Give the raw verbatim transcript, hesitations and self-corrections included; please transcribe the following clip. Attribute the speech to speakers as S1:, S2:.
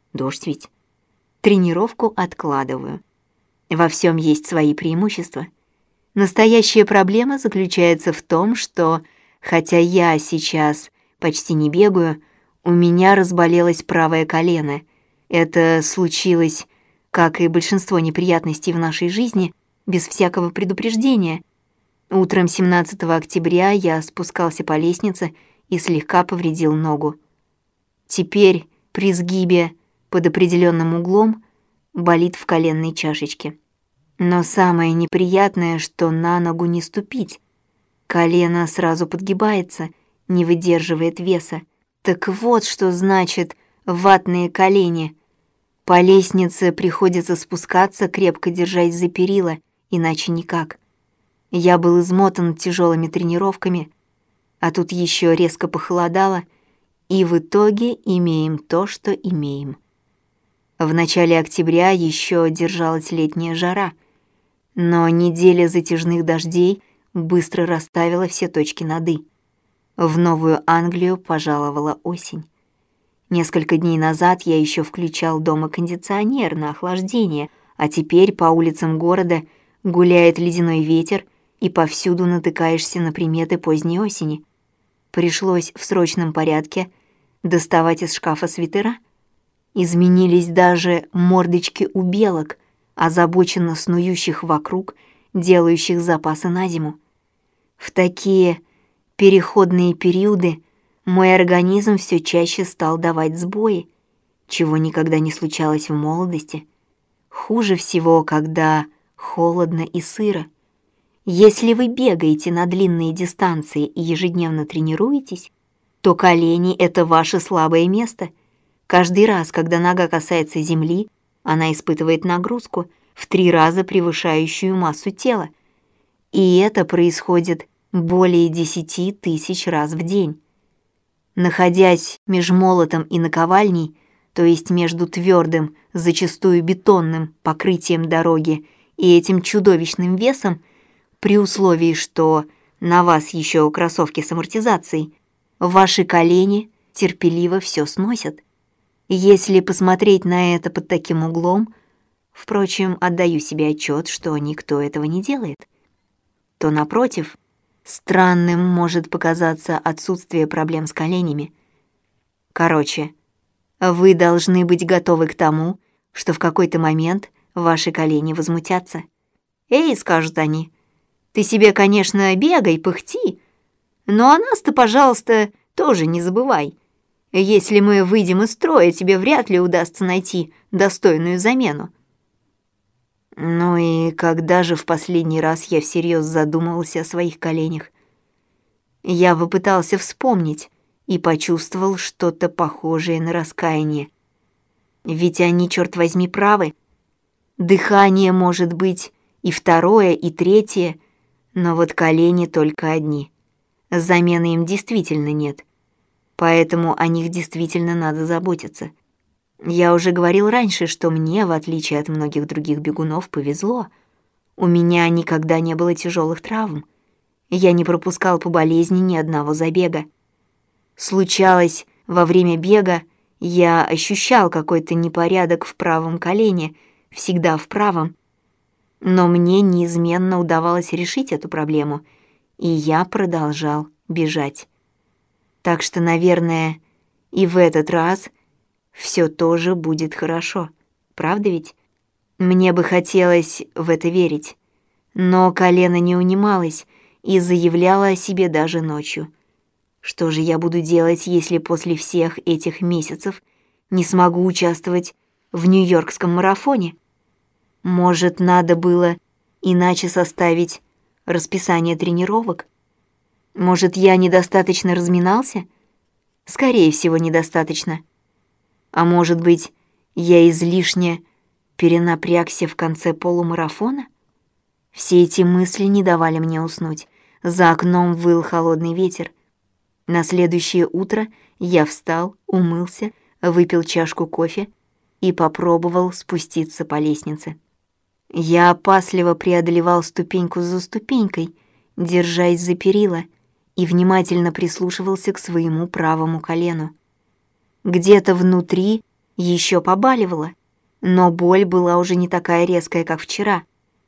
S1: Дождь ведь. Тренировку откладываю. Во всем есть свои преимущества. Настоящая проблема заключается в том, что, хотя я сейчас почти не бегаю, у меня разболелось правое колено. Это случилось, как и большинство неприятностей в нашей жизни, без всякого предупреждения. Утром семнадцатого октября я спускался по лестнице и слегка повредил ногу. Теперь при сгибе под определенным углом болит в коленной чашечке. Но самое неприятное, что на ногу не ступить. Колено сразу подгибается, не выдерживает веса. Так вот, что значит ватные колени. По лестнице приходится спускаться, крепко держась за перила, иначе никак. Я был измотан тяжелыми тренировками, а тут еще резко похолодало, и в итоге имеем то, что имеем. В начале октября еще держалась летняя жара, но неделя затяжных дождей быстро расставила все точки над «и». В Новую Англию пожаловала осень. Несколько дней назад я еще включал дома кондиционер на охлаждение, а теперь по улицам города гуляет ледяной ветер, и повсюду натыкаешься на приметы поздней осени. Пришлось в срочном порядке доставать из шкафа свитера. Изменились даже мордочки у белок, озабоченно снующих вокруг, делающих запасы на зиму. В такие переходные периоды мой организм все чаще стал давать сбои, чего никогда не случалось в молодости. Хуже всего, когда холодно и сыро. Если вы бегаете на длинные дистанции и ежедневно тренируетесь, то колени — это ваше слабое место. Каждый раз, когда нога касается земли, она испытывает нагрузку в три раза превышающую массу тела. И это происходит более десяти тысяч раз в день. Находясь меж молотом и наковальней, то есть между твердым, зачастую бетонным покрытием дороги и этим чудовищным весом, при условии, что на вас еще кроссовки с амортизацией, ваши колени терпеливо все сносят. Если посмотреть на это под таким углом, впрочем, отдаю себе отчет, что никто этого не делает, то, напротив, странным может показаться отсутствие проблем с коленями. Короче, вы должны быть готовы к тому, что в какой-то момент ваши колени возмутятся. «Эй», — скажут они, — «ты себе, конечно, бегай, пыхти, но о нас-то, пожалуйста, тоже не забывай. Если мы выйдем из строя, тебе вряд ли удастся найти достойную замену». Ну и когда же в последний раз я всерьез задумывался о своих коленях? Я попытался вспомнить и почувствовал что-то похожее на раскаяние. Ведь они, черт возьми, правы. Дыхание может быть и второе, и третье, но вот колени только одни. Замены им действительно нет, поэтому о них действительно надо заботиться. Я уже говорил раньше, что мне, в отличие от многих других бегунов, повезло. У меня никогда не было тяжелых травм. Я не пропускал по болезни ни одного забега. Случалось, во время бега я ощущал какой-то непорядок в правом колене, всегда в правом, но мне неизменно удавалось решить эту проблему, и я продолжал бежать. Так что, наверное, и в этот раз все тоже будет хорошо, правда ведь? Мне бы хотелось в это верить, но колено не унималось и заявляло о себе даже ночью. Что же я буду делать, если после всех этих месяцев не смогу участвовать в Нью-Йоркском марафоне? Может, надо было иначе составить расписание тренировок? Может, я недостаточно разминался? Скорее всего, недостаточно. А может быть, я излишне перенапрягся в конце полумарафона? Все эти мысли не давали мне уснуть. За окном выл холодный ветер. На следующее утро я встал, умылся, выпил чашку кофе и попробовал спуститься по лестнице. Я опасливо преодолевал ступеньку за ступенькой, держась за перила, и внимательно прислушивался к своему правому колену. Где-то внутри Еще побаливало, но боль была уже не такая резкая, как вчера.